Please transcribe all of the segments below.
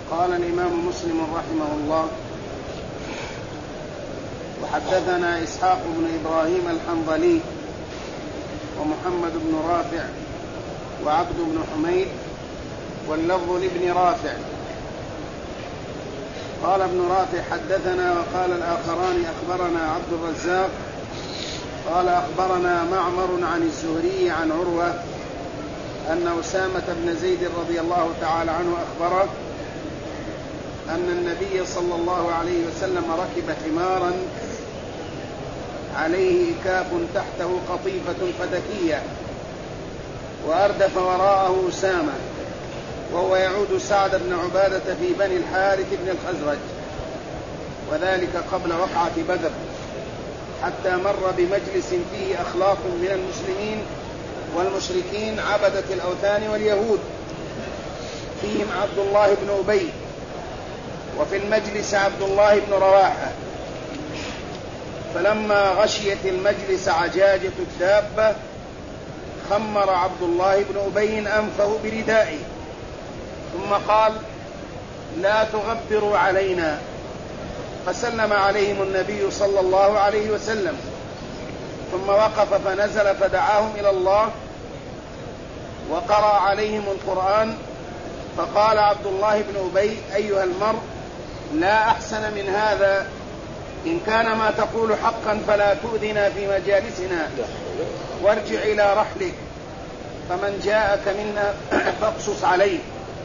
قال الإمام مسلم رحمه الله: وحدثنا إسحاق بن إبراهيم الحنظلي ومحمد بن رافع وعبد بن حميد واللفظ لابن رافع. قال ابن رافع: حدثنا. وقال الآخران: أخبرنا عبد الرزاق قال أخبرنا معمر عن الزهري عن عروة أن أسامة بن زيد رضي الله تعالى عنه أخبره أن النبي صلى الله عليه وسلم ركب حمارا عليه إكاف تحته قطيفة فدكية، وأردف وراءه أسامة وهو يعود سعد بن عبادة في بني الحارث بن الخزرج، وذلك قبل وقعة بدر، حتى مر بمجلس فيه أخلاق من المسلمين والمشركين عبدة الأوثان واليهود، فيهم عبد الله بن أبي، وفي المجلس عبد الله بن رواحة. فلما غشيت المجلس عجاجة الدابة خمر عبد الله بن أبي أنفه بردائه، ثم قال: لا تغبروا علينا. فسلم عليهم النبي صلى الله عليه وسلم، ثم وقف فنزل فدعاهم إلى الله وقرأ عليهم القرآن. فقال عبد الله بن أبي: أيها المرء، لا أحسن من هذا، إن كان ما تقول حقا فلا تؤذنا في مجالسنا، وارجع إلى رحلك، فمن جاءك منا فاقصص عليه.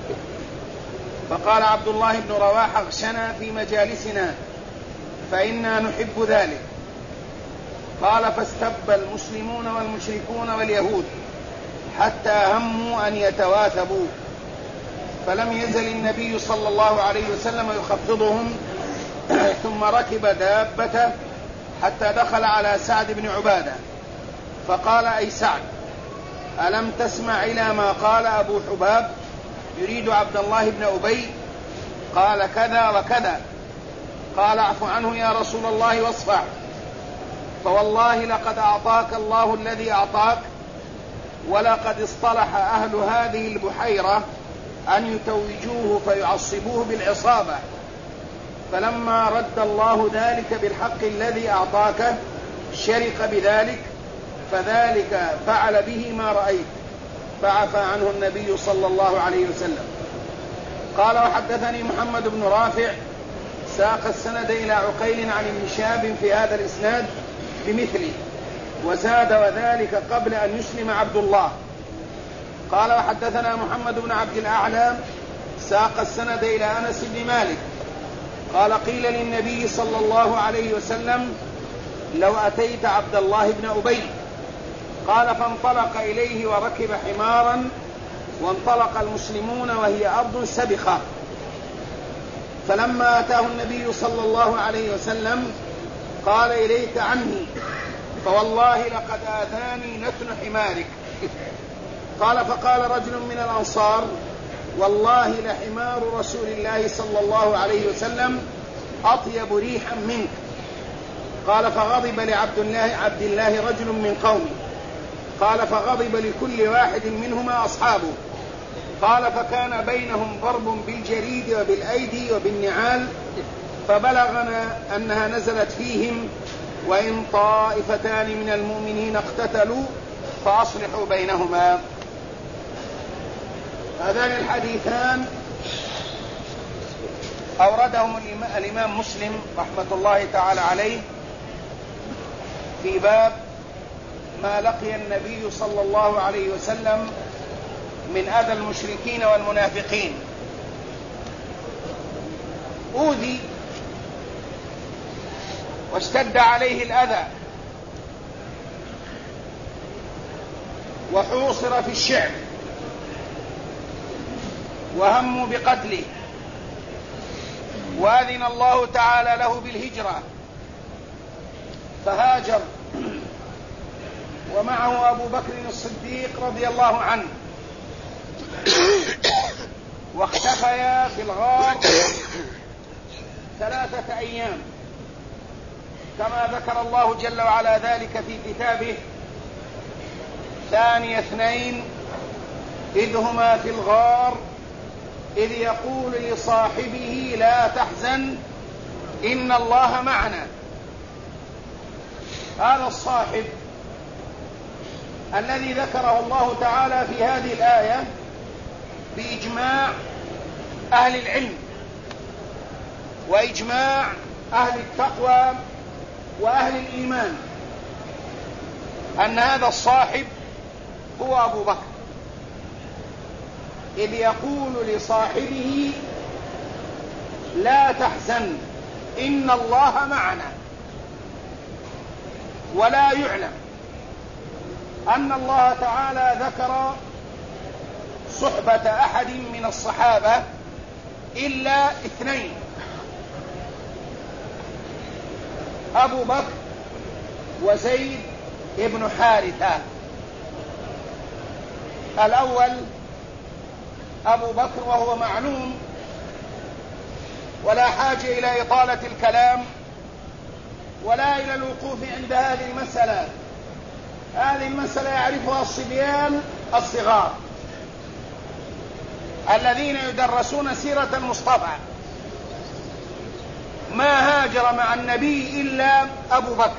فقال عبد الله بن رواحة: اغشنا في مجالسنا فإنا نحب ذلك. قال: فاستب المسلمون والمشركون واليهود حتى هموا أن يتواثبوا، فلم يزل النبي صلى الله عليه وسلم يخفضهم، ثم ركب دابته حتى دخل على سعد بن عبادة، فقال: أي سعد، ألم تسمع إلى ما قال أبو حباب يريد عبد الله بن أبي؟ قال: كذا وكذا. قال: اعف عنه يا رسول الله واصفح، فوالله لقد أعطاك الله الذي أعطاك، ولقد اصطلح أهل هذه البحيرة أن يتوجوه فيعصبوه بالعصابة، فلما رد الله ذلك بالحق الذي أعطاك شرق بذلك، فذلك فعل به ما رأيت، فعفى عنه النبي صلى الله عليه وسلم. قال: وحدثني محمد بن رافع ساق السند إلى عقيل عن ابن شهاب في هذا الإسناد بمثله، وزاد: وذلك قبل أن يسلم عبد الله. قال: وحدثنا محمد بن عبد الأعلى ساق السند إلى أنس بن مالك قال: قيل للنبي صلى الله عليه وسلم: لو أتيت عبد الله بن أبي. قال: فانطلق إليه وركب حمارا، وانطلق المسلمون وهي أرض سبخة. فلما أتاه النبي صلى الله عليه وسلم قال: إليك عني، فوالله لقد آذاني نتن حمارك. قال: فقال رجل من الأنصار: والله لحمار رسول الله صلى الله عليه وسلم أطيب ريحا منك. قال: فغضب عبد الله رجل من قومه. قال: فغضب لكل واحد منهما أصحابه. قال: فكان بينهم ضرب بالجريد وبالأيدي وبالنعال، فبلغنا أنها نزلت فيهم: وإن طائفتان من المؤمنين اقتتلوا فأصلحوا بينهما. هذان الحديثان أوردهم الإمام مسلم رحمة الله تعالى عليه في باب ما لقي النبي صلى الله عليه وسلم من أذى المشركين والمنافقين. أوذي واشتد عليه الأذى وحوصر في الشعب وهموا بقتله، وأذن الله تعالى له بالهجرة فهاجر، ومعه أبو بكر الصديق رضي الله عنه، واختفيا في الغار 3 أيام، كما ذكر الله جل وعلا ذلك في كتابه: ثاني 2 إذ هما في الغار إذ يقول لصاحبه لا تحزن إن الله معنا. هذا الصاحب الذي ذكره الله تعالى في هذه الآية بإجماع أهل العلم وإجماع أهل التقوى وأهل الإيمان أن هذا الصاحب هو أبو بكر، إذ يقول لصاحبه لا تحزن إن الله معنا. ولا يعلم أن الله تعالى ذكر صحبة أحد من الصحابة إلا اثنين: أبو بكر وزيد بن حارثة. الأول أبو بكر وهو معلوم ولا حاجة إلى إطالة الكلام ولا إلى الوقوف عند هذه المسألة. هذه المسألة يعرفها الصبيان الصغار الذين يدرسون سيرة المصطفى. ما هاجر مع النبي إلا أبو بكر،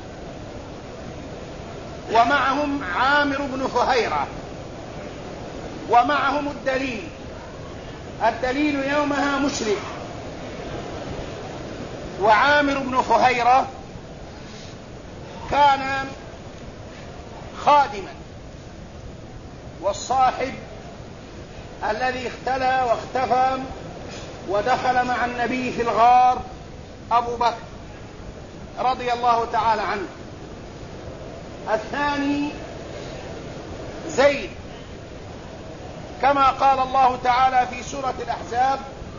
ومعهم عامر بن فهيرة، ومعهم الدليل يومها مشرك. وعامر بن فهيرة كان خادما، والصاحب الذي اختلى واختفى ودخل مع النبي في الغار أبو بكر رضي الله تعالى عنه. الثاني زيد، كما قال الله تعالى في سورة الأحزاب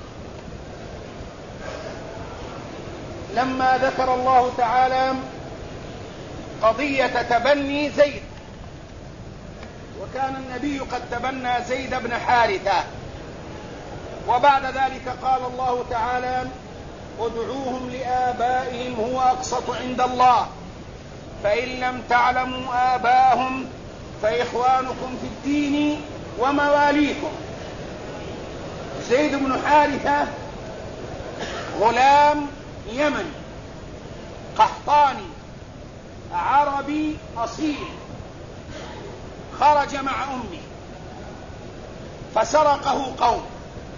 لما ذكر الله تعالى قضية تبني زيد، وكان النبي قد تبنى زيد بن حارثة. وبعد ذلك قال الله تعالى ادعوهم لآبائهم هو أقسط عند الله فإن لم تعلموا آباءهم فإخوانكم في الدين ومواليكم. زيد بن حارثة غلام يمني قحطاني عربي أصيل، خرج مع أمه فسرقه قوم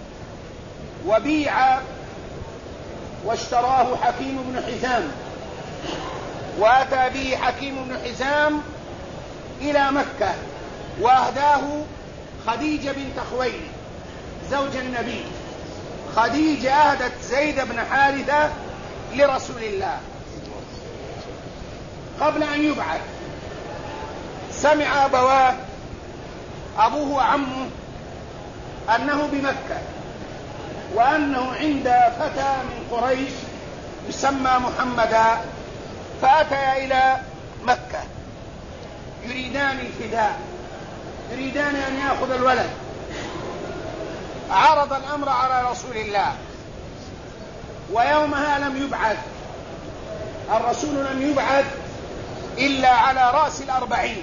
وبيع واشتراه حكيم بن حزام، وأتى به حكيم بن حزام إلى مكة وأهداه خديجة بنت خويلد زوج النبي. خديجة أهدت زيد بن حارثة لرسول الله قبل أن يبعث. سمع أبواه أبوه وعمه أنه بمكة وأنه عند فتى من قريش يسمى محمدا، فأتيا إلى مكة يريدان الفداء، يريدان أن يأخذ الولد. عرض الأمر على رسول الله، ويومها لم يبعث الرسول، لم يبعث إلا على رأس 40.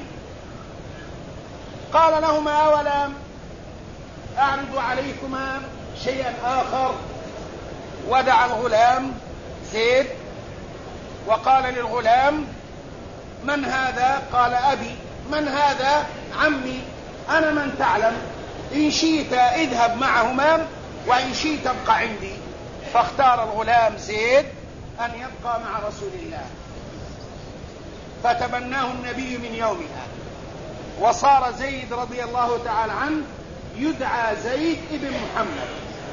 قال لهما أولا أعرض عليكما شيئا آخر، ودعا الغلام زيد وقال للغلام من هذا؟ قال أبي. من هذا؟ عمي. أنا من تعلم، إن شئت اذهب معهما وإن شئت ابقى عندي. فاختار الغلام زيد أن يبقى مع رسول الله، فتبناه النبي من يومها، وصار زيد رضي الله تعالى عنه يدعى زيد ابن محمد.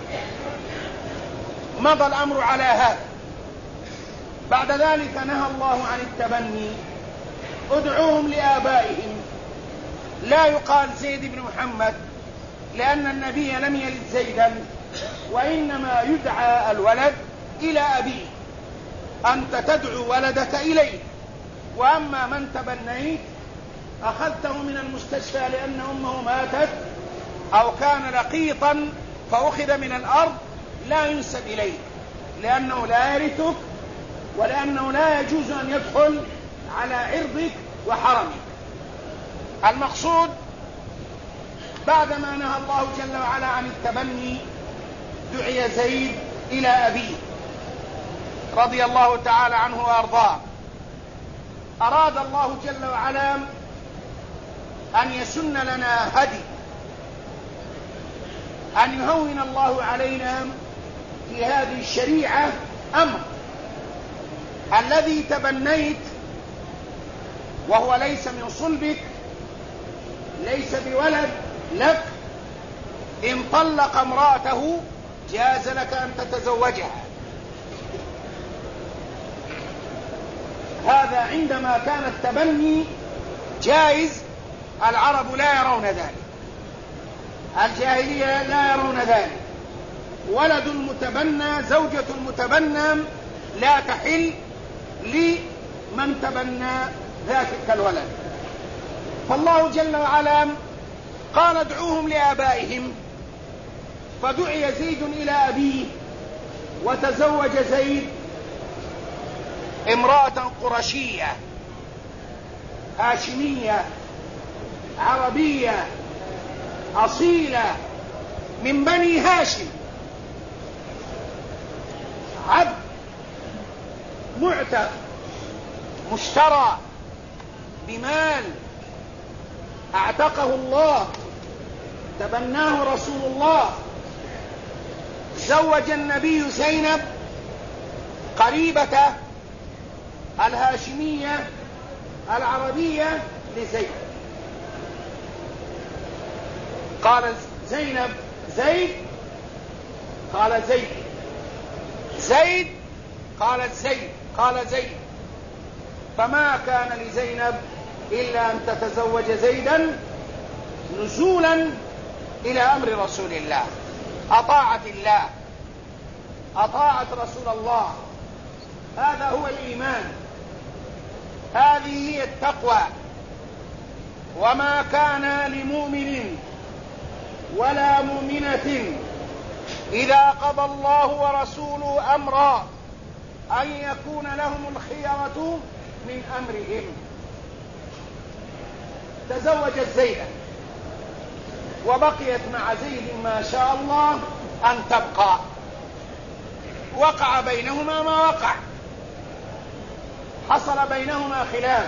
مضى الأمر على هذا. بعد ذلك نهى الله عن التبني، ادعوهم لآبائهم. لا يقال زيد بن محمد لأن النبي لم يلد زيدا، وإنما يدعى الولد إلى أبيه، أنت تدعو ولدك إليه. وأما من تبنيت أخذته من المستشفى لأن أمه ماتت أو كان لقيطا فأخذ من الأرض، لا ينسب إليك لأنه لا يرثك، ولأنه لا يجوز أن يدخل على عرضك وحرمك. المقصود بعدما نهى الله جل وعلا عن التبني دعي زيد إلى أبيه رضي الله تعالى عنه وأرضاه. أراد الله جل وعلا أن يسن لنا هدي، أن يهون الله علينا في هذه الشريعة أمر الذي تبنيت وهو ليس من صلبك، ليس بولد لك، إن طلق امرأته جاز لك أن تتزوجها. هذا عندما كان التبني جائز، العرب لا يرون ذلك، الجاهلية لا يرون ذلك. ولد المتبنى، زوجة المتبنى لا تحل لمن تبنى ذاك الولد. فالله جل وعلا قال ادعوهم لآبائهم، فدعي زيد إلى أبيه وتزوج زيد امرأة قرشية هاشمية عربية أصيلة من بني هاشم، عبد معتق مشترى بمال اعتقه الله، تبناه رسول الله. زوج النبي زينب قريبة الهاشمية العربية لزيد. قال زينب زيد، قال زيد، زيد قالت زيد، قال زيد. فما كان لزينب إلا أن تتزوج زيدا نزولا إلى أمر رسول الله. أطاعت الله، أطاعت رسول الله. هذا هو الإيمان، هذه هي التقوى. وما كان لمؤمن ولا مؤمنة إذا قضى الله ورسوله أمرا أن يكون لهم الخيرة من أمرهم. تزوجت زيدا وبقيت مع زيد ما شاء الله أن تبقى. وقع بينهما ما وقع، حصل بينهما خلاف،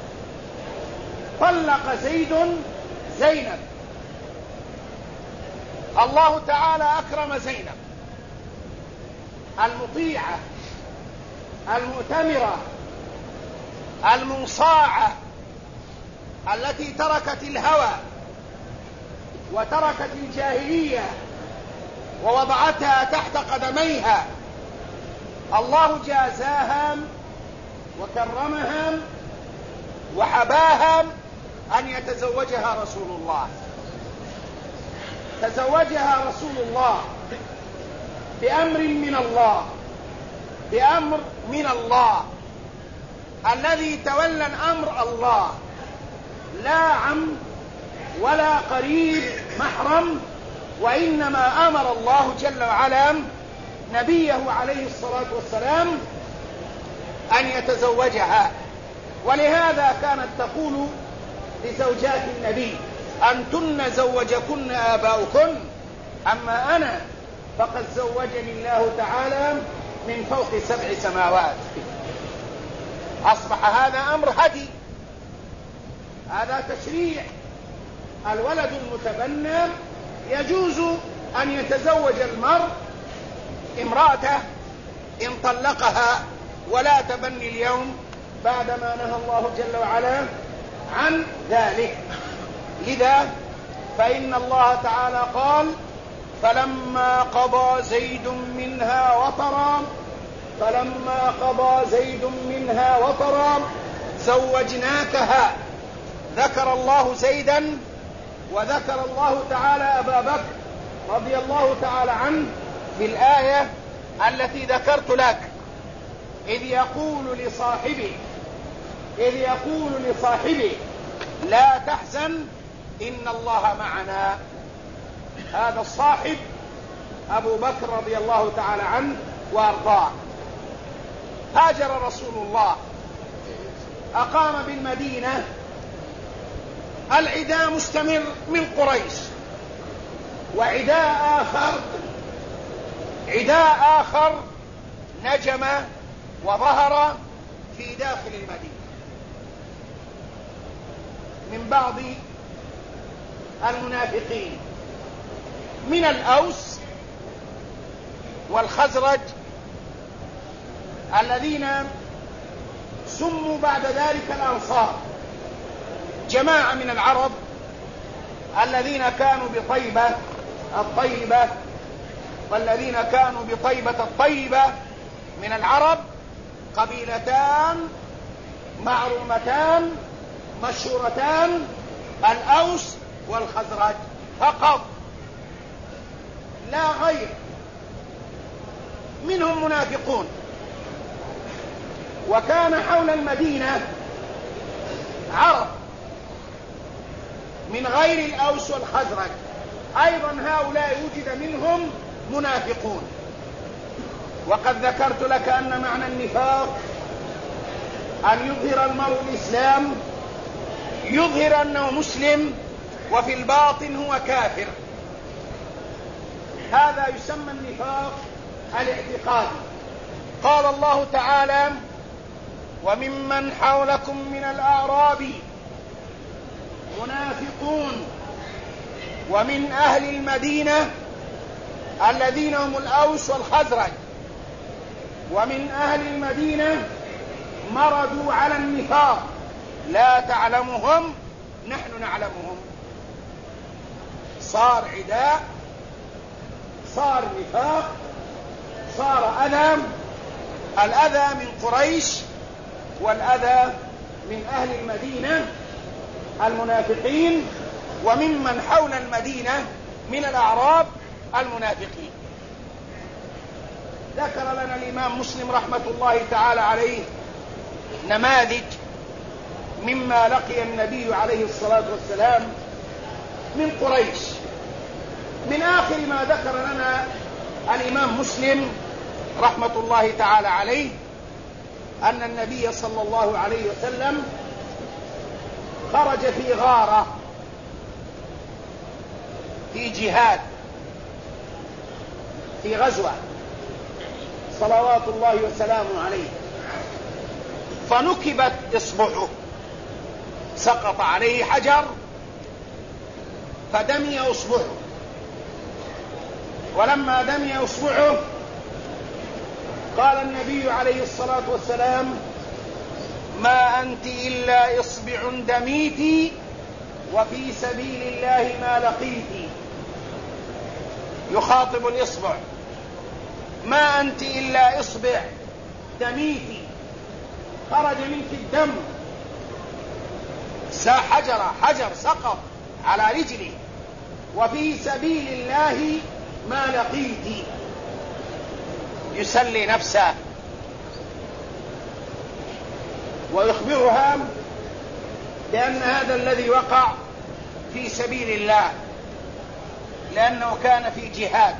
طلق زيد زينب. الله تعالى أكرم زينب المطيعة المؤتمرة المنصاعة التي تركت الهوى وتركت الجاهلية ووضعتها تحت قدميها. الله جازاها وكرمها وحباها أن يتزوجها رسول الله. تزوجها رسول الله بأمر من الله، بأمر من الله. الذي تولى الأمر الله، لا عم ولا قريب محرم، وإنما أمر الله جل وعلا نبيه عليه الصلاة والسلام أن يتزوجها. ولهذا كانت تقول لزوجات النبي: أنتن زوجكن آباؤكن، أما أنا فقد زوجني الله تعالى من فوق 7 سماوات. أصبح هذا أمر هدي، هذا تشريع. الولد المتبنى يجوز أن يتزوج المرء امرأته إن طلقها، ولا تبني اليوم بعدما نهى الله جل وعلا عن ذلك. لذا فإن الله تعالى قال: فلما قضى زيد منها وطرا، فلما قضى زيد منها وطرا زوجناكها. ذكر الله زيدا وذكر الله تعالى أبا بكر رضي الله تعالى عنه في الآية التي ذكرت لك، إذ يقول لصاحبه لا تحزن إن الله معنا. هذا الصاحب أبو بكر رضي الله تعالى عنه وأرضاه. هاجر رسول الله، أقام بالمدينة. العداء مستمر من قريش، وعداء آخر عداء آخر نجم وظهر في داخل المدينة من بعض المنافقين من الأوس والخزرج الذين سموا بعد ذلك الأنصار، جماعة من العرب الذين كانوا بطيبة الطيبة والذين كانوا بطيبة الطيبة من العرب، قبيلتان معرومتان مشهورتان، الأوس والخزرج فقط لا غير. منهم منافقون، وكان حول المدينة عرب من غير الأوس والخزرج أيضا، هؤلاء وجد منهم منافقون. وقد ذكرت لك أن معنى النفاق أن يظهر المرء الإسلام، يظهر أنه مسلم وفي الباطن هو كافر، هذا يسمى النفاق الاعتقادي. قال الله تعالى: وممن حولكم من الأعراب منافقون ومن أهل المدينة الذين هم الأوس والخزرج، ومن أهل المدينة مردوا على النفاق لا تعلمهم نحن نعلمهم. صار عداء، صار نفاق، صار أذى، الأذى من قريش والأذى من أهل المدينة المنافقين، وممن حول المدينة من الأعراب المنافقين. ذكر لنا الإمام مسلم رحمة الله تعالى عليه نماذج مما لقي النبي عليه الصلاة والسلام من قريش. من آخر ما ذكر لنا الإمام مسلم رحمة الله تعالى عليه أن النبي صلى الله عليه وسلم خرج في غارة في جهاد في غزوة صلوات الله وسلامه عليه، فنكبت إصبعه، سقط عليه حجر فدمي إصبعه، ولما دمي إصبعه قال النبي عليه الصلاة والسلام: ما أنت إلا إصبع دميت وفي سبيل الله ما لقيت. يخاطب الإصبع: ما أنت إلا إصبع دميت، خرج منك الدم، حجر سقط على رجلي، وفي سبيل الله ما لقيت. يسلي نفسه ويخبرها بأن هذا الذي وقع في سبيل الله، لأنه كان في جهاد،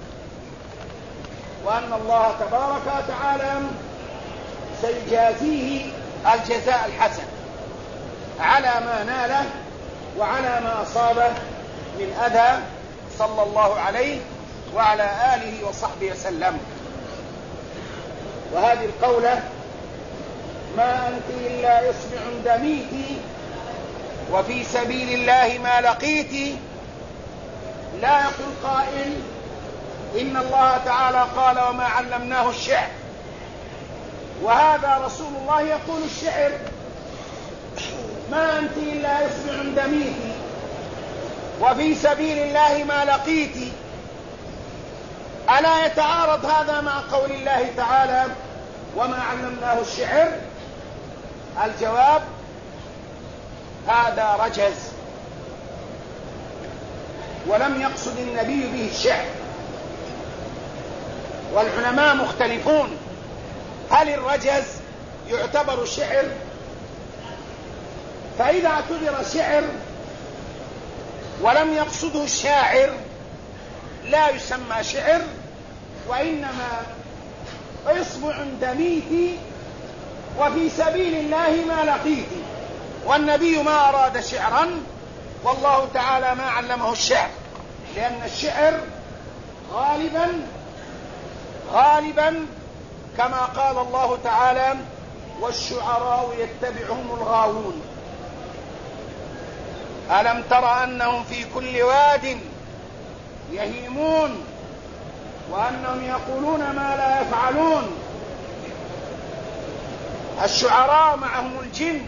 وأن الله تبارك وتعالى سيجازيه الجزاء الحسن على ما ناله وعلى ما أصابه من أذى، صلى الله عليه وعلى آله وصحبه وسلم. وهذه القولة: ما أنت إلا إصبع دميت وفي سبيل الله ما لقيت، لا يقول قائل إن الله تعالى قال: وما علمناه الشعر، وهذا رسول الله يقول الشعر. ما أنت إلا إصبع دميت وفي سبيل الله ما لقيت، ألا يتعارض هذا مع قول الله تعالى: وما علمناه الشعر؟ الجواب: هذا رجز، ولم يقصد النبي به الشعر. والعلماء مختلفون، هل الرجز يعتبر شعر؟ فإذا اعتبر شعر ولم يقصده الشاعر لا يسمى شعر، وإنما إصبع دميت وفي سبيل الله ما لقيت. والنبي ما أراد شعرا، والله تعالى ما علمه الشعر، لأن الشعر غالبا غالبا كما قال الله تعالى: والشعراء يتبعهم الغاوون. ألم تر أنهم في كل واد يهيمون وأنهم يقولون ما لا يفعلون؟ الشعراء معهم الجن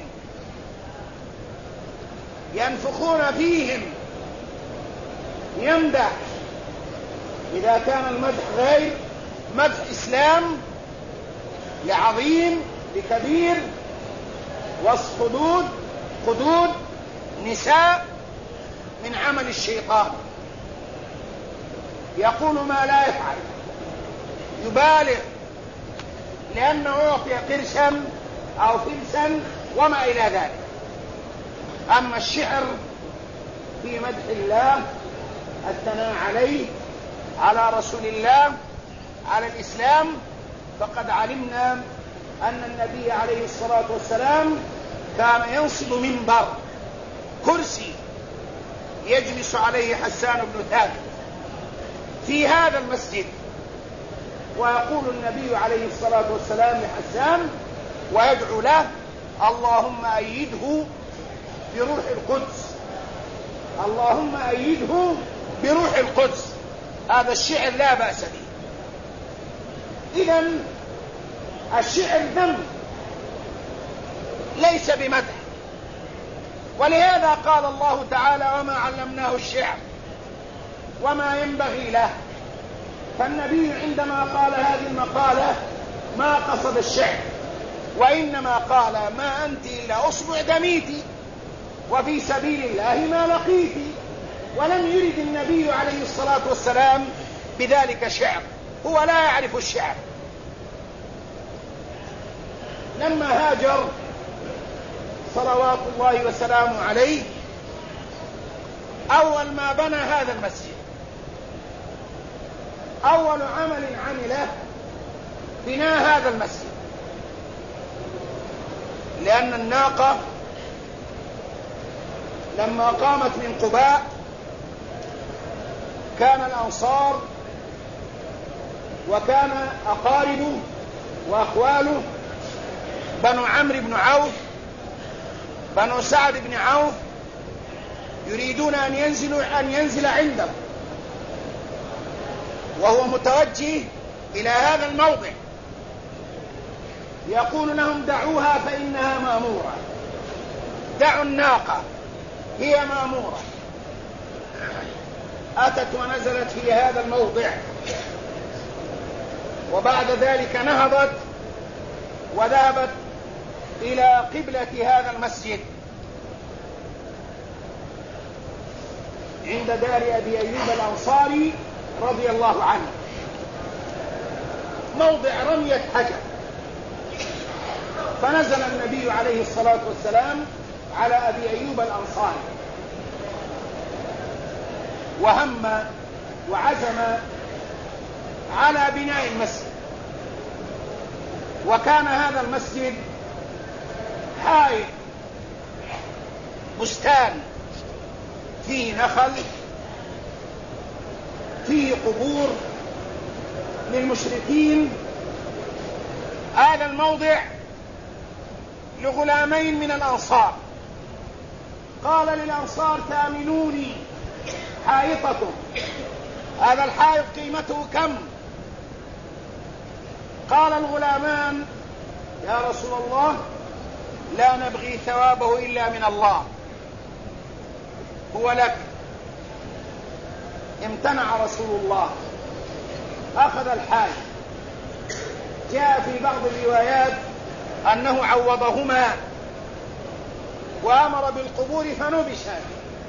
ينفخون فيهم، يمدح. إذا كان المدح غير مدح إسلام لعظيم لكبير، وصف خدود نساء من عمل الشيطان، يقول ما لا يفعل، يبالغ لأنه أعطي قرشا أو فلسا وما إلى ذلك. أما الشعر في مدح الله، الثناء عليه، على رسول الله، على الإسلام، فقد علمنا أن النبي عليه الصلاة والسلام كان ينصب منبر، كرسي يجلس عليه حسان بن ثابت في هذا المسجد، ويقول النبي عليه الصلاة والسلام لحسان ويدعو له: اللهم أيده بروح القدس، اللهم أيده بروح القدس. هذا الشعر لا بأس به. إذن الشعر ذم ليس بمدح، ولهذا قال الله تعالى: وما علمناه الشعر وما ينبغي له. فالنبي عندما قال هذه المقالة ما قصد الشعر، وإنما قال: ما أنت إلا أصبع دميتي وفي سبيل الله ما لقيتي. ولم يرد النبي عليه الصلاة والسلام بذلك شعر، هو لا يعرف الشعر. لما هاجر صلوات الله وسلامه عليه، أول ما بنى هذا المسجد، أول عمل عمله بناء هذا المسجد، لأن الناقة لما قامت من قباء كان الأنصار وكان أقاربه وأخواله بنو عمرو بن عوف، بنو سعد بن عوف، يريدون أن ينزل عنده، وهو متوجه إلى هذا الموضع، يقول لهم: دعوها فإنها مأمورة، دعوا الناقة هي مأمورة. أتت ونزلت في هذا الموضع، وبعد ذلك نهضت وذهبت إلى قبلة هذا المسجد عند دار أبي أيوب الأنصاري رضي الله عنه، موضع رمية حجر. فنزل النبي عليه الصلاة والسلام على أبي أيوب الأنصاري، وهم وعزم على بناء المسجد. وكان هذا المسجد حائط بستان فيه نخل، فيه قبور للمشركين. هذا الموضع لغلامين من الأنصار، قال للأنصار: تأمنوني حائطكم، هذا الحائط قيمته كم؟ قال الغلامان: يا رسول الله، لا نبغي ثوابه إلا من الله، هو لك. امتنع رسول الله، أخذ الحائط. جاء في بعض الروايات أنه عوضهما وأمر بالقبور فنبشت.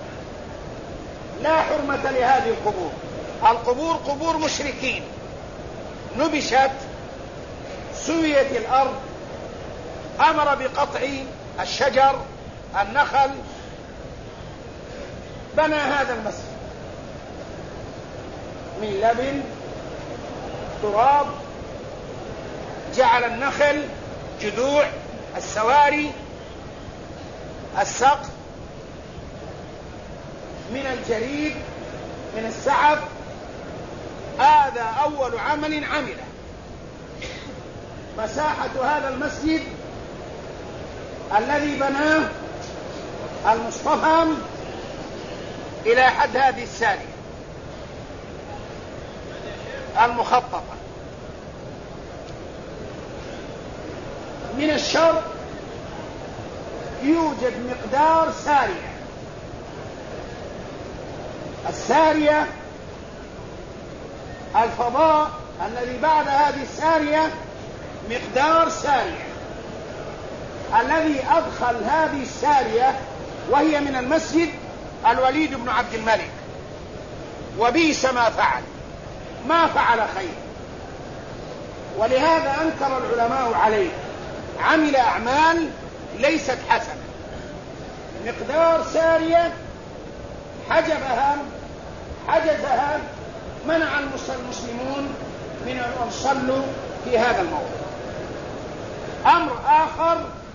لا حرمة لهذه القبور، القبور قبور مشركين، نبشت، سويت الأرض، أمر بقطع الشجر النخل، بنى هذا المسجد من لبن تراب، جعل النخل جذوع، السواري، السقف من الجريد، من السعف. هذا أول عمل عمله. مساحة هذا المسجد الذي بناه المصطفى إلى حد هذه السارية المخططة من الشرق. يوجد مقدار سارية، السارية الفضاء الذي بعد هذه السارية مقدار سارية، الذي أدخل هذه السارية وهي من المسجد الوليد بن عبد الملك، وبئس ما فعل، ما فعل خير، ولهذا أنكر العلماء عليه، عمل أعمال ليست حسنة. مقدار سارية حجزها منع المسلمون من أن يصلوا في هذا الموضع. أمر آخر،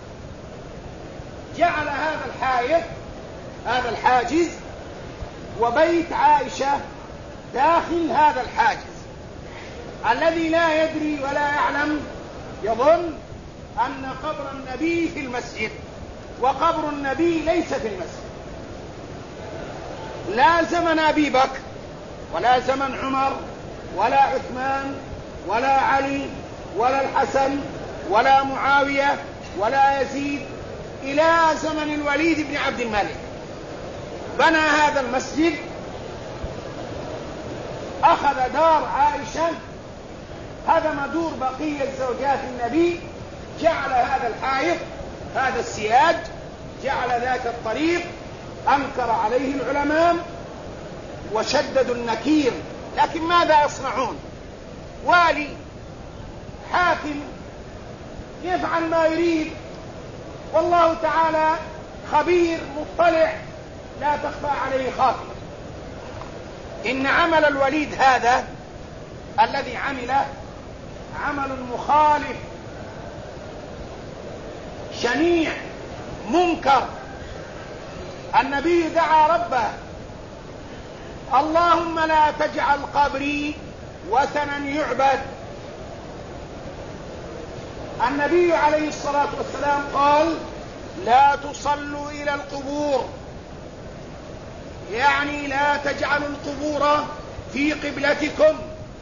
جعل هذا الحاجز وبيت عائشة داخل هذا الحاجز، الذي لا يدري ولا يعلم يظن أن قبر النبي في المسجد، وقبر النبي ليس في المسجد. لا زمن أبي بكر ولا زمن عمر ولا عثمان ولا علي ولا الحسن ولا معاوية ولا يزيد، إلى زمن الوليد بن عبد الملك بنى هذا المسجد، أخذ دار عائشة، هدم دور بقية زوجات النبي، جعل هذا الحائط، هذا السياج، جعل ذاك الطريق. أنكر عليه العلماء وشددوا النكير، لكن ماذا يصنعون؟ والي حاكم يفعل ما يريد، والله تعالى خبير مطلع لا تخفى عليه خافية. إن عمل الوليد هذا الذي عمله عمل مخالف شنيع منكر. النبي دعا ربه: اللهم لا تجعل قبري وثنا يعبد. النبي عليه الصلاة والسلام قال: لا تصلوا إلى القبور، يعني لا تجعلوا القبور في قبلتكم،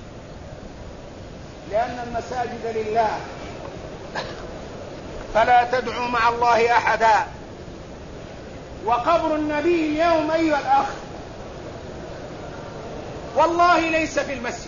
لأن المساجد لله فلا تدعوا مع الله أحدا. وقبر النبي اليوم أيها الأخ والله ليس في المسجد،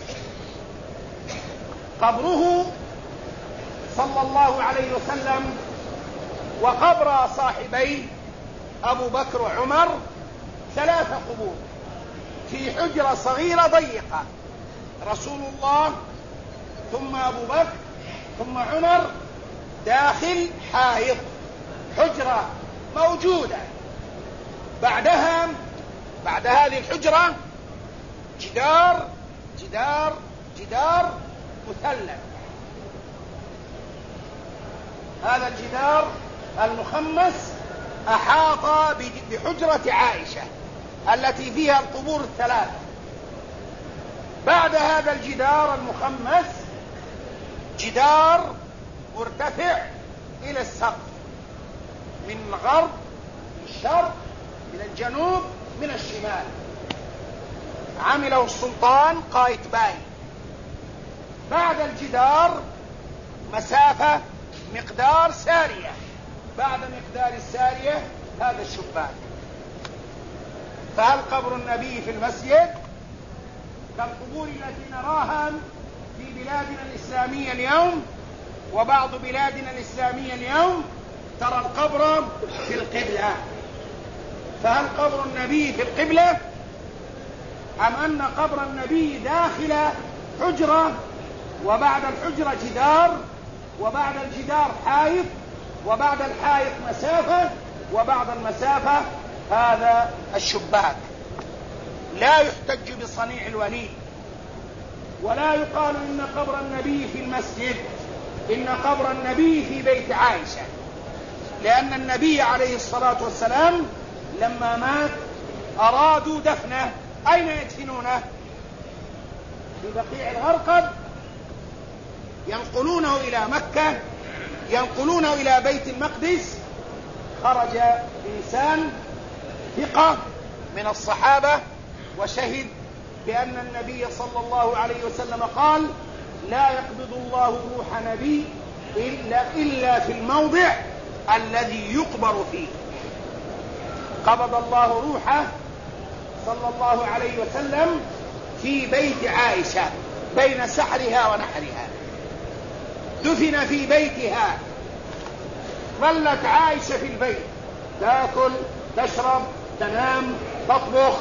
قبره صلى الله عليه وسلم وقبر صاحبيه أبو بكر وعمر 3 قبور في حجرة صغيرة ضيقة، رسول الله ثم أبو بكر ثم عمر داخل حائط، حجرة موجودة. بعد هذه الحجرة جدار مثلث، هذا الجدار المخمس أحاط بحجرة عائشة التي فيها القبور 3. بعد هذا الجدار المخمس جدار مرتفع إلى السقف، من الغرب، من الشرق، من الجنوب، من الشمال، عمله السلطان قايتباي. بعد الجدار مسافة مقدار سارية، بعد مقدار السارية هذا الشباك. فهل قبر النبي في المسجد كالقبور التي نراها في بلادنا الإسلامية اليوم؟ وبعض بلادنا الإسلامية اليوم ترى القبر في القبلة. فهل قبر النبي في القبلة، أم أن قبر النبي داخل حجرة، وبعد الحجرة جدار، وبعد الجدار حائط، وبعد الحائط مسافة، وبعد المسافة هذا الشباك؟ لا يحتج بصنيع الولي، ولا يقال إن قبر النبي في المسجد، إن قبر النبي في بيت عائشة، لأن النبي عليه الصلاة والسلام لما مات أرادوا دفنه، أين يدفنونه؟ في بقيع الغرقد ينقلونه إلى مكة، ينقلونه إلى بيت المقدس، خرج إنسان ثقة من الصحابة وشهد بأن النبي صلى الله عليه وسلم قال: لا يقبض الله روح نبي إلا في الموضع الذي يقبر فيه. قبض الله روحه صلى الله عليه وسلم في بيت عائشة بين سحرها ونحرها، دفن في بيتها، ظلت عائشة في البيت تأكل تشرب تنام تطبخ.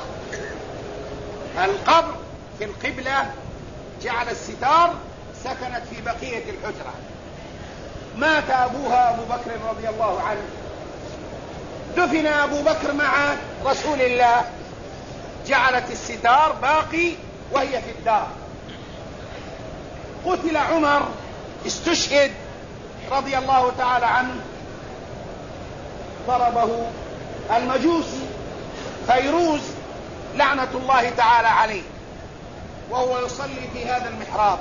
القبر في القبلة، جعل الستار، سكنت في بقية الحجرة. مات أبوها أبو بكر رضي الله عنه، دفن أبو بكر مع رسول الله، جعلت الستار باقي وهي في الدار. قتل عمر، استشهد رضي الله تعالى عنه، ضربه المجوسي فيروز لعنة الله تعالى عليه وهو يصلي في هذا المحراب.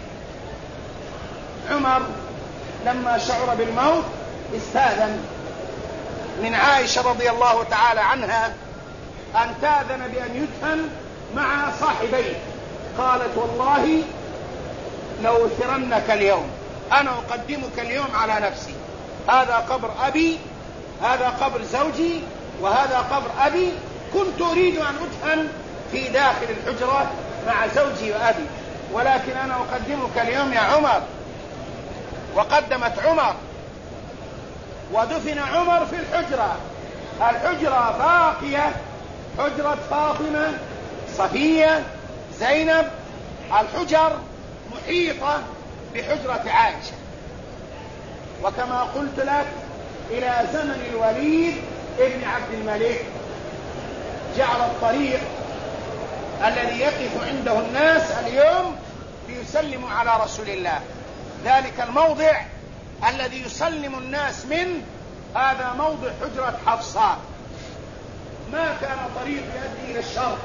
عمر لما شعر بالموت استاذن من عائشة رضي الله تعالى عنها أن تأذن بأن يدفن مع صاحبيه. قالت: والله لو أثرنك اليوم، أنا أقدمك اليوم على نفسي. هذا قبر أبي، هذا قبر زوجي، وهذا قبر أبي. كنت أريد أن أدفن في داخل الحجرة مع زوجي وأبي، ولكن أنا أقدمك اليوم يا عمر. وقدمت عمر، ودفن عمر في الحجرة. الحجرة باقية، حجرة فاطمة، صفية، زينب. الحجر محيطة بحجرة عائشة. وكما قلت لك، إلى زمن الوليد ابن عبد الملك جعل الطريق الذي يقف عنده الناس اليوم ليسلموا على رسول الله، ذلك الموضع الذي يسلم الناس منه، هذا موضع حجرة حفصة. ما كان طريق يؤدي إلى الشرق.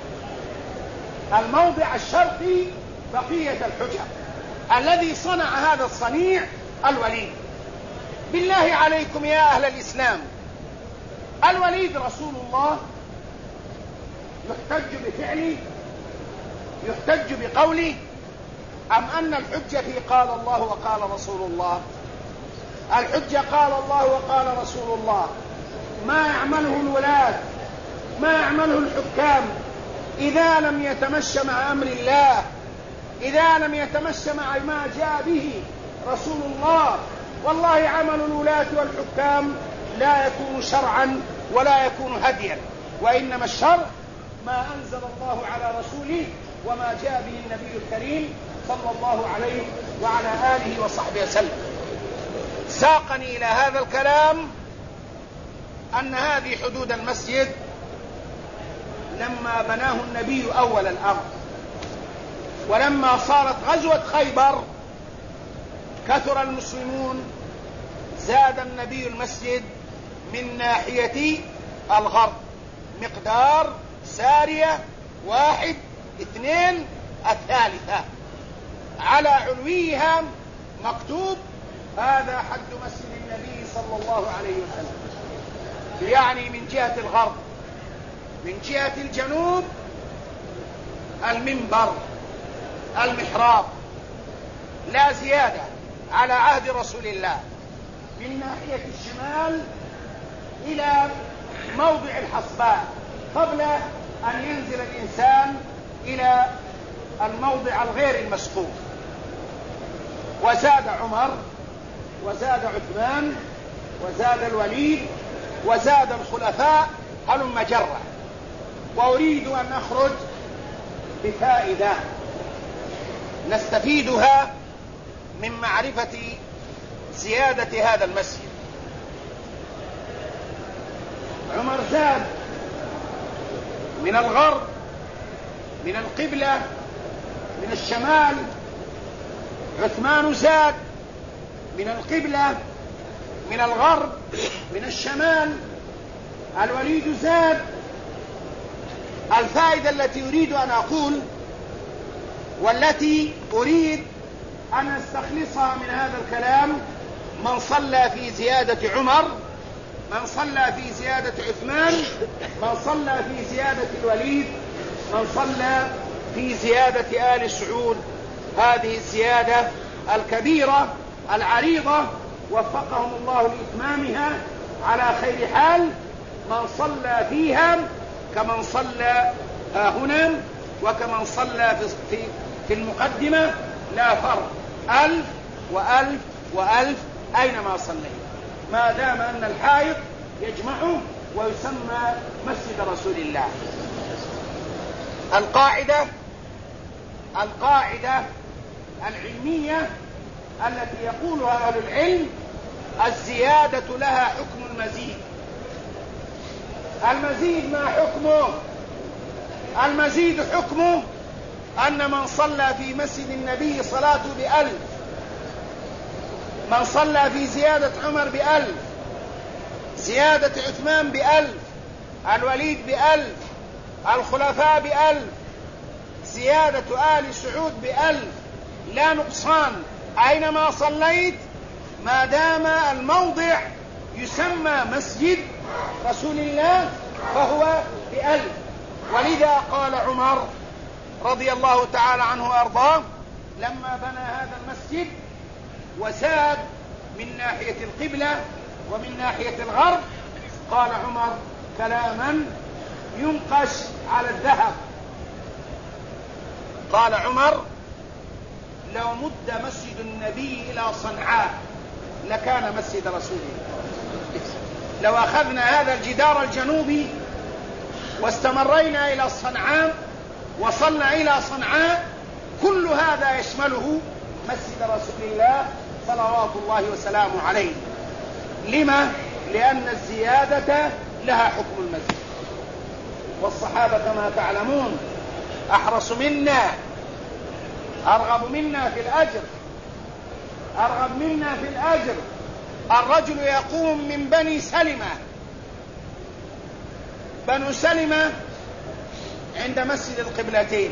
الموضع الشرقي بقية الحجر. الذي صنع هذا الصنيع الوليد. بالله عليكم يا أهل الإسلام، الوليد رسول الله يحتج بفعله، يحتج بقوله، أم أن الحجة في قال الله وقال رسول الله؟ الحجة قال الله وقال رسول الله. ما يعمله الولاة، ما يعمله الحكام إذا لم يتمشى مع أمر الله، إذا لم يتمشى مع ما جاء به رسول الله، والله عمل الولاة والحكام لا يكون شرعا ولا يكون هديا، وإنما الشرع ما أنزل الله على رسوله وما جاء به النبي الكريم صلى الله عليه وعلى آله وصحبه وسلم. ساقني إلى هذا الكلام أن هذه حدود المسجد لما بناه النبي أول الأمر، ولما صارت غزوة خيبر كثر المسلمون، زاد النبي المسجد من ناحية الغرب مقدار سارية 1 2 الثالثة، على علويها مكتوب: هذا حد مسجد النبي صلى الله عليه وسلم. يعني من جهة الغرب، من جهة الجنوب المنبر، المحراب، لا زيادة على عهد رسول الله. من ناحية الشمال إلى موضع الحصباء قبل أن ينزل الإنسان إلى الموضع الغير المسقوف. وزاد عمر، وزاد عثمان، وزاد الوليد، وزاد الخلفاء هلم جرة. وأريد أن أخرج بفائدة نستفيدها من معرفة زيادة هذا المسجد. عمر زاد من الغرب، من القبلة، من الشمال. عثمان زاد من القبلة، من الغرب، من الشمال. الوليد زاد. الفائدة التي أريد أن أقول والتي أريد أن نستخلصها من هذا الكلام: من صلى في زيادة عمر، من صلى في زيادة عثمان، من صلى في زيادة الوليد، من صلى في زيادة آل سعود. هذه الزيادة الكبيرة العريضة وفقهم الله لإتمامها على خير حال. من صلى فيها كمن صلى هنا وكمن صلى في المقدمة لا فرق، 1000 و1000 و1000 أينما صليت، ما دام أن الحائط يجمعه ويسمى مسجد رسول الله. القاعدة العلمية التي يقولها أهل العلم: الزيادة لها حكم المزيد. المزيد ما حكمه؟ المزيد حكمه أن من صلى في مسجد النبي صلاته ب1000، من صلى في زيادة عمر ب1000، زيادة عثمان ب1000، الوليد ب1000، الخلفاء ب1000، زيادة آل سعود ب1000، لا نقصان أينما صليت ما دام الموضع يسمى مسجد رسول الله فهو ب1000. ولذا قال عمر رضي الله تعالى عنه وأرضاه لما بنى هذا المسجد وساد من ناحية القبلة ومن ناحية الغرب، قال عمر كلاما ينقش على الذهب. قال عمر: لو مد مسجد النبي إلى صنعاء لكان مسجد رسول الله. لو أخذنا هذا الجدار الجنوبي واستمرينا إلى صنعاء وصلنا إلى صنعاء، كل هذا يشمله مسجد رسول الله صلوات الله وسلامه عليه. لما؟ لأن الزيادة لها حكم المسجد. والصحابة كما تعلمون أحرص منا، أرغب منا في الأجر، أرغب منا في الأجر. الرجل يقوم من بني سلمة، بنو سلمة عند مسجد القبلتين،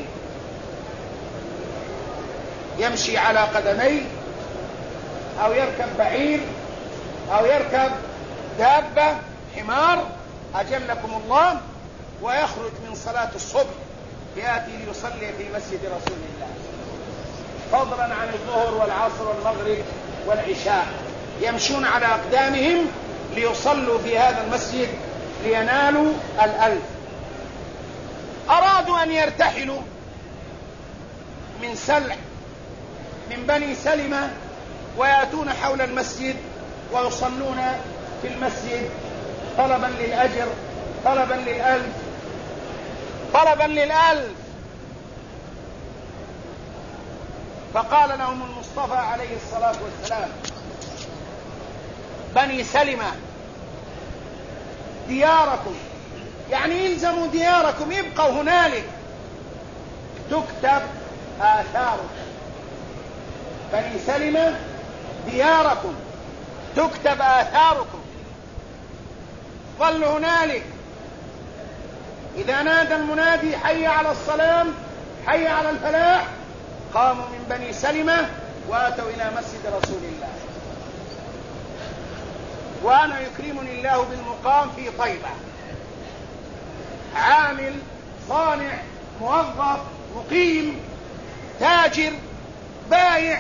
يمشي على قدميه أو يركب بعير أو يركب دابة حمار أجلكم الله، ويخرج من صلاة الصبح يأتي ليصلي في مسجد رسول الله، فضلا عن الظهر والعصر والمغرب والعشاء، يمشون على أقدامهم ليصلوا في هذا المسجد لينالوا 1000. أرادوا أن يرتحلوا من سلع من بني سلمة ويأتون حول المسجد ويصلون في المسجد طلبا للأجر، طلبا لل1000، طلبا لل1000. فقال لهم المصطفى عليه الصلاة والسلام: بني سلمة دياركم، يعني الزموا دياركم، ابقوا هنالك تكتب آثاركم. بني سلمة دياركم تكتب آثاركم، ظلوا هنالك. إذا نادى المنادي حي على الصلاة حي على الفلاح، قاموا من بني سلمة واتوا إلى مسجد رسول الله. وأنا يكرمني الله بالمقام في طيبة، عامل صانع موظف مقيم تاجر بايع،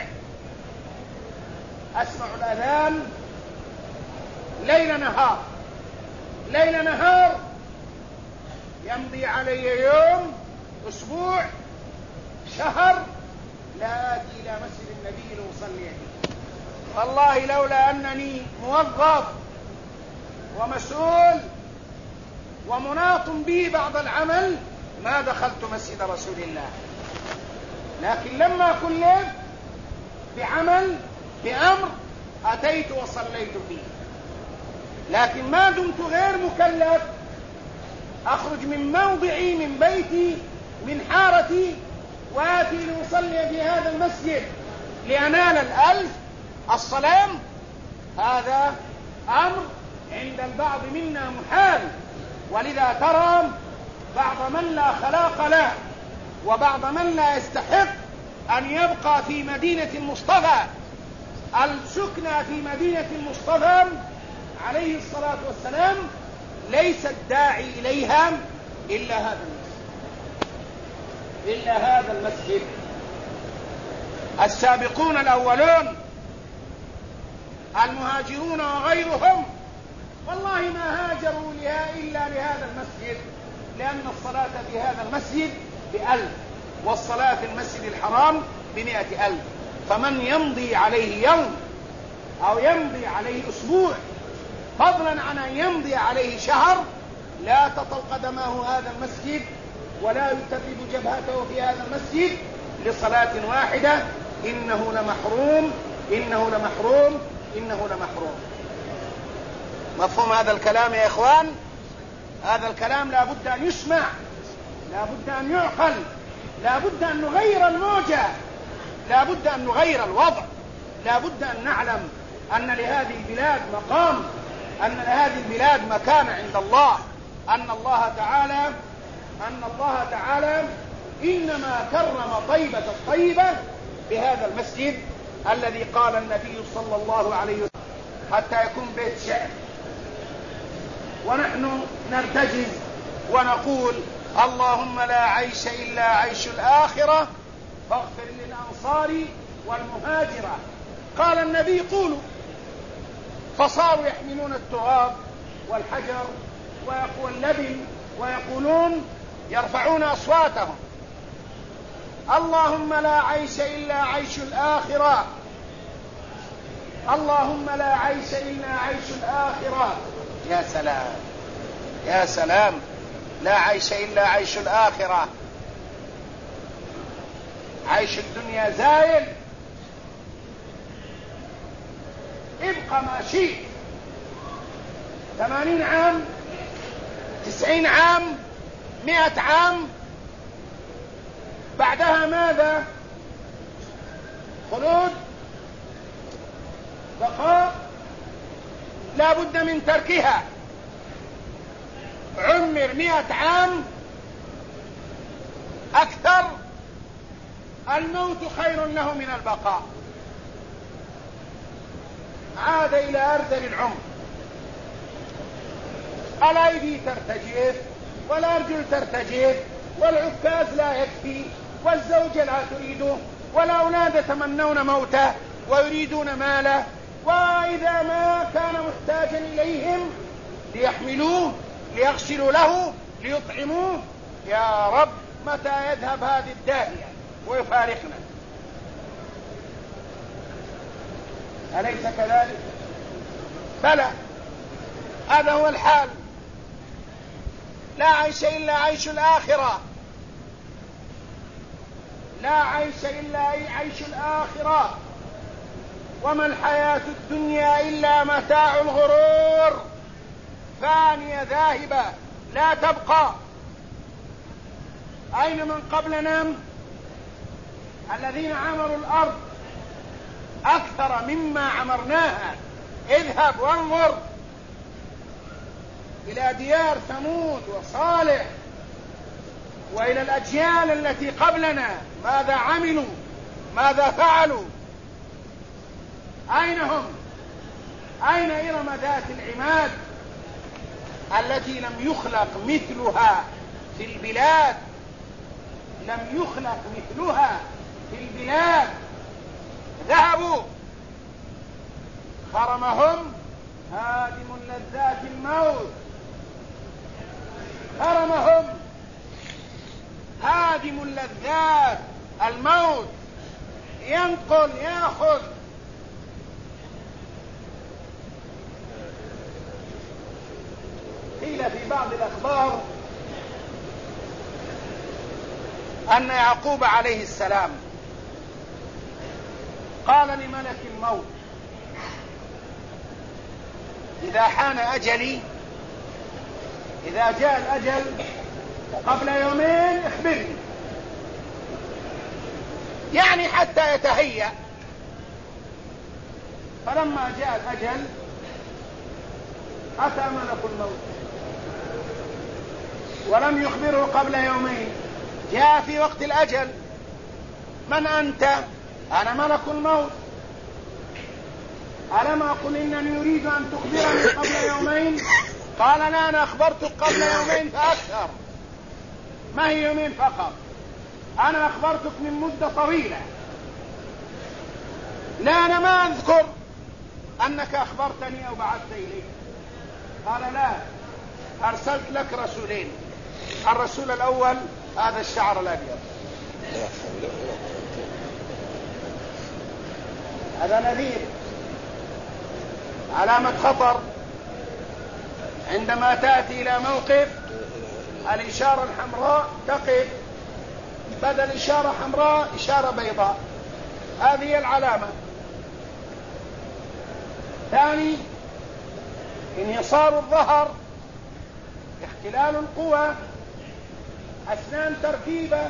أسمع الأذان ليل نهار، ليل نهار، يمضي علي يوم، أسبوع، شهر لا آتي إلى مسجد النبي لأصلي فيه. والله لولا أنني موظف ومسؤول ومناط بي بعض العمل ما دخلت مسجد رسول الله، لكن لما كلفت بعمل بأمر أتيت وصليت فيه. لكن ما دمت غير مكلف أخرج من موضعي، من بيتي، من حارتي، وآتي لأصلي في هذا المسجد لأنال 1000 الصلاة. هذا أمر عند البعض منا محال. ولذا ترى بعض من لا خلاق له وبعض من لا يستحق أن يبقى في مدينة المصطفى، السكنى في مدينة المصطفى عليه الصلاة والسلام، ليس الداعي إليها إلا هذا المسجد. السابقون الأولون المهاجرون وغيرهم والله ما هاجروا إلا لهذا المسجد، لأن الصلاة في هذا المسجد ب1000 والصلاة في المسجد الحرام ب100,000. فمن يمضي عليه يوم أو يمضي عليه أسبوع فضلا عن أن يمضي عليه شهر لا تطل قدمه هذا المسجد ولا يترب جبهته في هذا المسجد لصلاة واحدة إنه لمحروم إنه لمحروم إنه لمحروم. مفهوم هذا الكلام يا إخوان؟ هذا الكلام لا بد أن يسمع، لا بد أن يعقل، لا بد أن نغير الموجة، لا بد أن نغير الوضع، لا بد أن نعلم أن لهذه البلاد مقام، أن لهذه البلاد مكانة عند الله، أن الله تعالى إنما كرم طيبة الطيبة بهذا المسجد الذي قال النبي صلى الله عليه وسلم حتى يكون بيت شعر. ونحن نرتجز ونقول اللهم لا عيش إلا عيش الآخرة فاغفر للأنصار والمهاجرة. قال النبي قولوا، فصاروا يحملون التراب والحجر واللبن ويقولون يرفعون أصواتهم اللهم لا عيش إلا عيش الآخرة، اللهم لا عيش إلا عيش الآخرة. يا سلام يا سلام، لا عيش إلا عيش الآخرة. عيش الدنيا زائل، ابقى ما شئت، 80 عام 90 عام 100 عام، بعدها ماذا؟ خلود، بقاء، لا بد من تركها. عمر 100 عام أكثر، الموت خير له من البقاء. عاد إلى أرذل العمر، الأيدي ترتجف والأرجل ترتجف والعكاز لا يكفي والزوجة لا تريده والأولاد يتمنون موته ويريدون ماله، وإذا ما كان محتاجا إليهم ليحملوه ليغسلوا له ليطعموه. يا رب متى يذهب هذه الداهية ويفارقنا؟ أليس كذلك؟ بلى، هذا هو الحال. لا عيش إلا عيش الآخرة، لا عيش إلا عيش الآخرة، وما الحياة الدنيا إلا متاع الغرور، فانية ذاهبة لا تبقى. أين من قبلنا الذين عمروا الأرض أكثر مما عمرناها؟ اذهب وانظر إلى ديار ثمود وصالح وإلى الأجيال التي قبلنا، ماذا عملوا؟ ماذا فعلوا؟ أين هم؟ أين إرم ذات العماد التي لم يخلق مثلها في البلاد؟ لم يخلق مثلها في البلاد. ذهبوا، خرمهم هادم لذات الموت، خرمهم هادم اللذات الموت، ينقل يأخذ. قيل في بعض الأخبار أن يعقوب عليه السلام قال لملك الموت إذا حان أجلي، إذا جاء الأجل قبل يومين اخبرني، يعني حتى يتهيأ. فلما جاء الأجل أتى ملك الموت ولم يخبره قبل يومين، جاء في وقت الأجل من أنت؟ أنا ملك الموت. ألم أقل إنني أريد أن تخبرني قبل يومين؟ قال لا، أنا أخبرتك قبل يومين فأكثر. ما هي يومين فقط، أنا أخبرتك من مدة طويلة. لا، أنا ما أذكر أنك أخبرتني أو بعثت إلي. قال لا، أرسلت لك رسولين. الرسول الأول هذا الشعر الأبيض، هذا نذير، علامة خطر. عندما تأتي إلى موقف الإشارة الحمراء تقف، بدل إشارة حمراء إشارة بيضاء، هذه العلامة. ثاني، انحصار الظهر، اختلال القوى، أسنان تركيبة،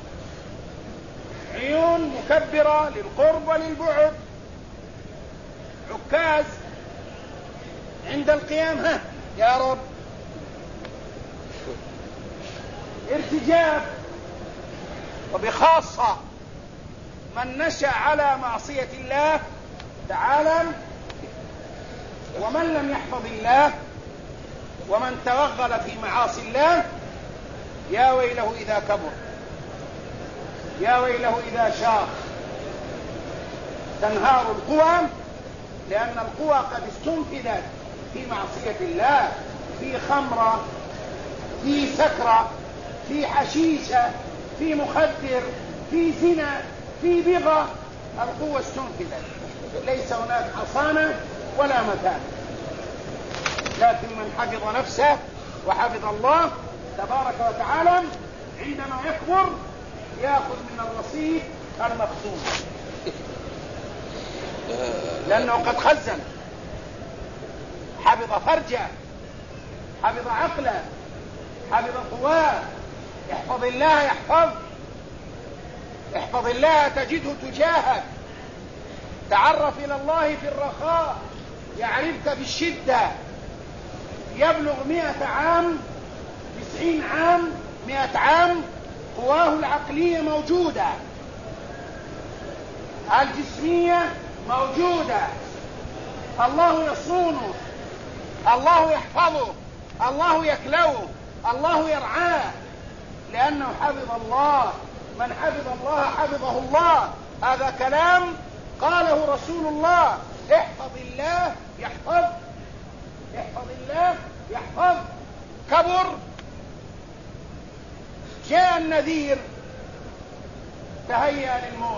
عيون مكبرة للقرب وللبعد، عكاز عند القيام، ها يا رب، ارتجاف. وبخاصة من نشأ على معصية الله تعالى، ومن لم يحفظ الله، ومن توغل في معاصي الله، يا ويله إذا كبر، يا ويله إذا شاخ. تنهار القوى، لأن القوى قد استنفذت في معصية الله، في خمرة، في سكرة، في حشيشة، في مخدر، في زنا، في بغى. القوة استنفذت، ليس هناك حصانة ولا مكان. لكن من حفظ نفسه وحفظ الله تبارك وتعالى، عندما يكبر يأخذ من الرصيد المخزون، لأنه قد خزن. حفظ فرجه، حفظ عقله، حفظ قواه. احفظ الله يحفظ، احفظ الله تجده تجاهك. تعرف إلى الله في الرخاء يعرفك في الشدة. يبلغ 100 عام، 90 عام، 100 عام، قواه العقلية موجودة، الجسمية موجودة. الله يصونه، الله يحفظه، الله يكلوه، الله يرعاه، لأنه حفظ الله. من حفظ الله حفظه الله. هذا كلام قاله رسول الله. احفظ الله يحفظ، احفظ الله يحفظ. كبر، جاء النذير، تهيأ للموت،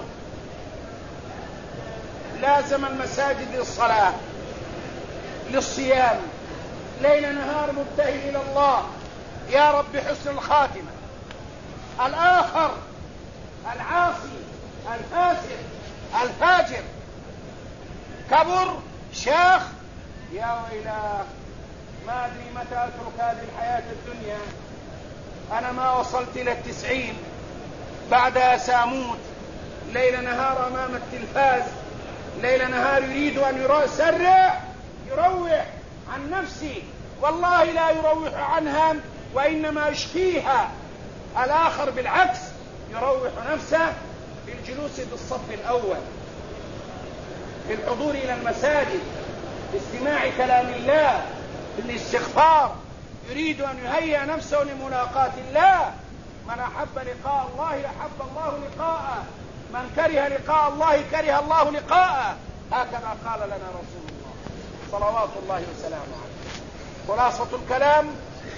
لازم المساجد للصلاة، للصيام، ليل نهار مبتهل إلى الله، يا رب حسن الخاتمة. الآخر العاصي الفاسق الفاجر، كبر، شاخ، يا ويلاه، ما أدري متى أترك هذه الحياة الدنيا. أنا ما وصلت إلى 90، بعدها سأموت. ليل نهار أمام التلفاز، ليل نهار يريد أن يسرع، يروح عن نفسي، والله لا يروح عنها وإنما يشقيها. الآخر بالعكس يروح نفسه بالجلوس في الصف الأول، بالحضور إلى المساجد، باستماع كلام الله، بالاستغفار. يريد أن يهيئ نفسه لملاقاة الله. من أحب لقاء الله أحب الله لقاءه، من كره لقاء الله كره الله لقاءه. هكذا قال لنا رسول الله صلوات الله وسلامه عليه. خلاصة الكلام،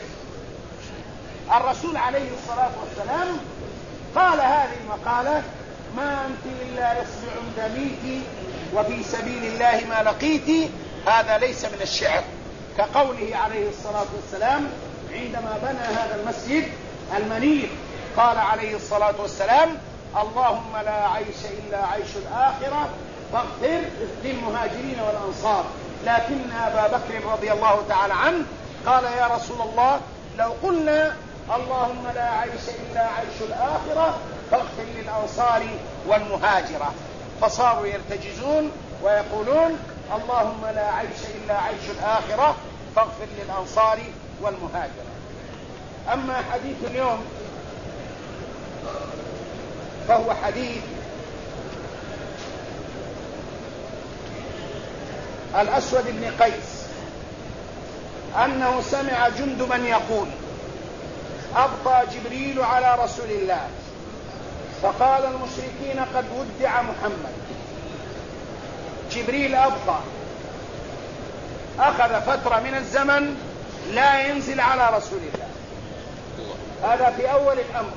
الرسول عليه الصلاة والسلام قال هذه المقالة: ما أنت إلا إصبع دميت وفي سبيل الله ما لقيت. هذا ليس من الشعر، كقوله عليه الصلاة والسلام عندما بنى هذا المسجد المنير، قال عليه الصلاة والسلام: اللهم لا عيش إلا عيش الآخرة فاغفر للمهاجرين والأنصار. لكن أبا بكر رضي الله تعالى عنه قال: يا رسول الله، لو قلنا اللهم لا عيش إلا عيش الآخرة فاغفر للأنصار والمهاجرة، فصاروا يرتجزون ويقولون: اللهم لا عيش إلا عيش الآخرة فاغفر للأنصار والمهاجرة. أما حديث اليوم فهو حديث الأسود بن قيس أنه سمع جندبا يقول: أبطأ جبريل على رسول الله فقال المشركين قد ودع محمد. جبريل أبطأ، أخذ فترة من الزمن لا ينزل على رسول الله. هذا في أول الأمر،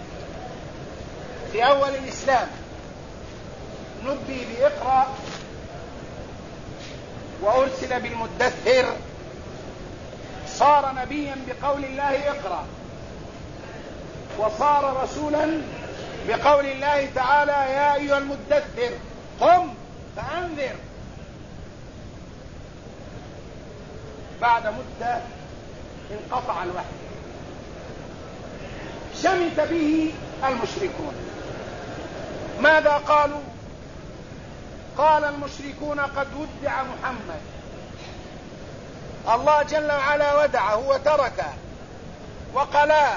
في أول الإسلام. نبي بإقرأ وأرسل بالمدثر، صار نبيا بقول الله اقرأ، وصار رسولا بقول الله تعالى: يا أيها المدثر قم فأنذر. بعد مدة انقطع الوحي، شمت به المشركون. ماذا قالوا؟ قال المشركون: قد ودع محمد، الله جل وعلا ودعه وتركه وقلاه.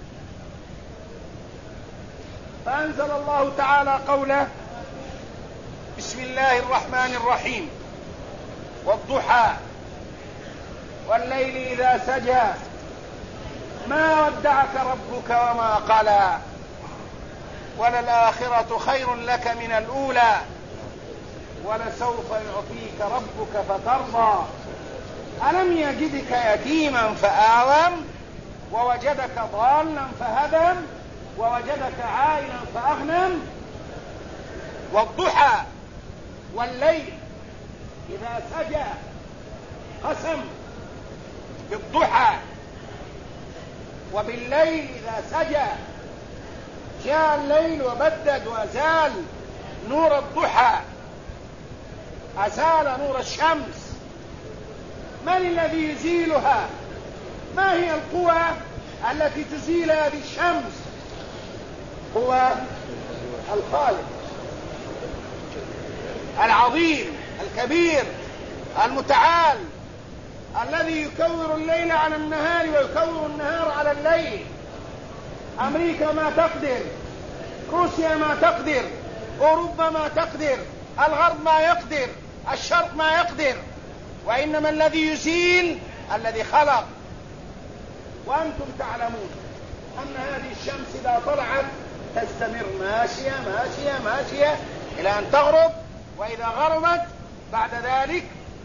فأنزل الله تعالى قوله: بسم الله الرحمن الرحيم: والضحى والليل إذا سجى ما ودعك ربك وما قلى وللآخرة خير لك من الأولى ولسوف يعطيك ربك فترضى ألم يجدك يتيما فآوى ووجدك ضالا فهدى ووجدك عائلا فأغنى. والضحى والليل إذا سجى، قسم بالضحى وبالليل إذا سجى. جاء الليل وبدد وأزال نور الضحى، أزال نور الشمس. من الذي يزيلها؟ ما هي القوى التي تزيل هذه الشمس؟ هو الخالق العظيم الكبير المتعال، الذي يكور الليل على النهار ويكور النهار على الليل. أمريكا ما تقدر، روسيا ما تقدر، أوروبا ما تقدر، الغرب ما يقدر، الشرق ما يقدر، وإنما الذي يزيل الذي خلق. وأنتم تعلمون أن هذه الشمس إذا طلعت تستمر ماشية ماشية ماشية إلى أن تغرب، وإذا غربت بعد ذلك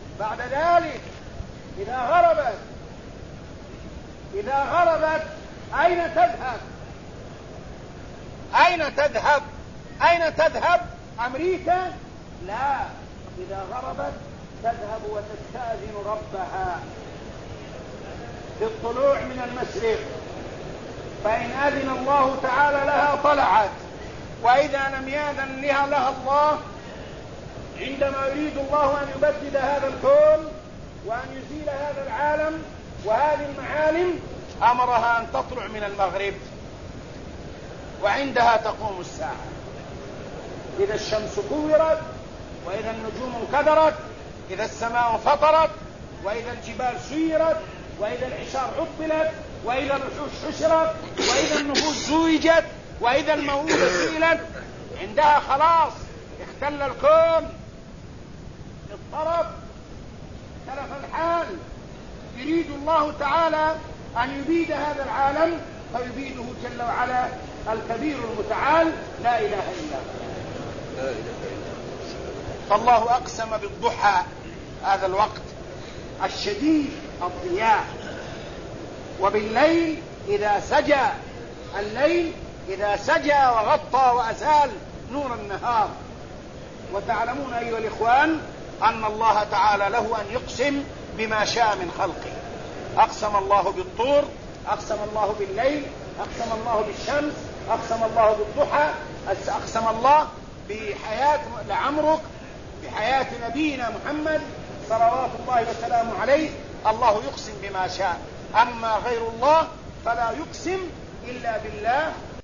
إذا غربت أين تذهب؟ أين تذهب؟ أمريكا؟ لا، إذا غربت تذهب وتستأذن ربها بالطلوع من المشرق، فإن أذن الله تعالى لها طلعت، وإذا لم يأذن لها الله، عندما يريد الله أن يبدد هذا الكون وأن يزيل هذا العالم وهذه المعالم، أمرها أن تطلع من المغرب، وعندها تقوم الساعة. إذا الشمس كورت، وإذا النجوم انكدرت، إذا السماء فطرت، وإذا الجبال سيرت، وإذا العشار عطلت، وإذا الوحوش حشرت، وإذا النفوس زوجت، وإذا الموءودة سئلت، عندها خلاص اختل الكون، اضطرب، اختلف الحال. يريد الله تعالى أن يبيد هذا العالم فيبيده جل وعلا الكبير المتعال لا إله إلا هو. فالله أقسم بالضحى، هذا الوقت الشديد الضياء، وبالليل إذا سجى، الليل إذا سجى وغطى وأزال نور النهار. وتعلمون أيها الإخوان أن الله تعالى له أن يقسم بما شاء من خلقه. أقسم الله بالطور، أقسم الله بالليل، أقسم الله بالشمس، أقسم الله بالضحى، أقسم الله بحياة لعمرك، بحياة نبينا محمد صلوات الله وسلامه عليه. الله يقسم بما شاء، أما غير الله فلا يقسم إلا بالله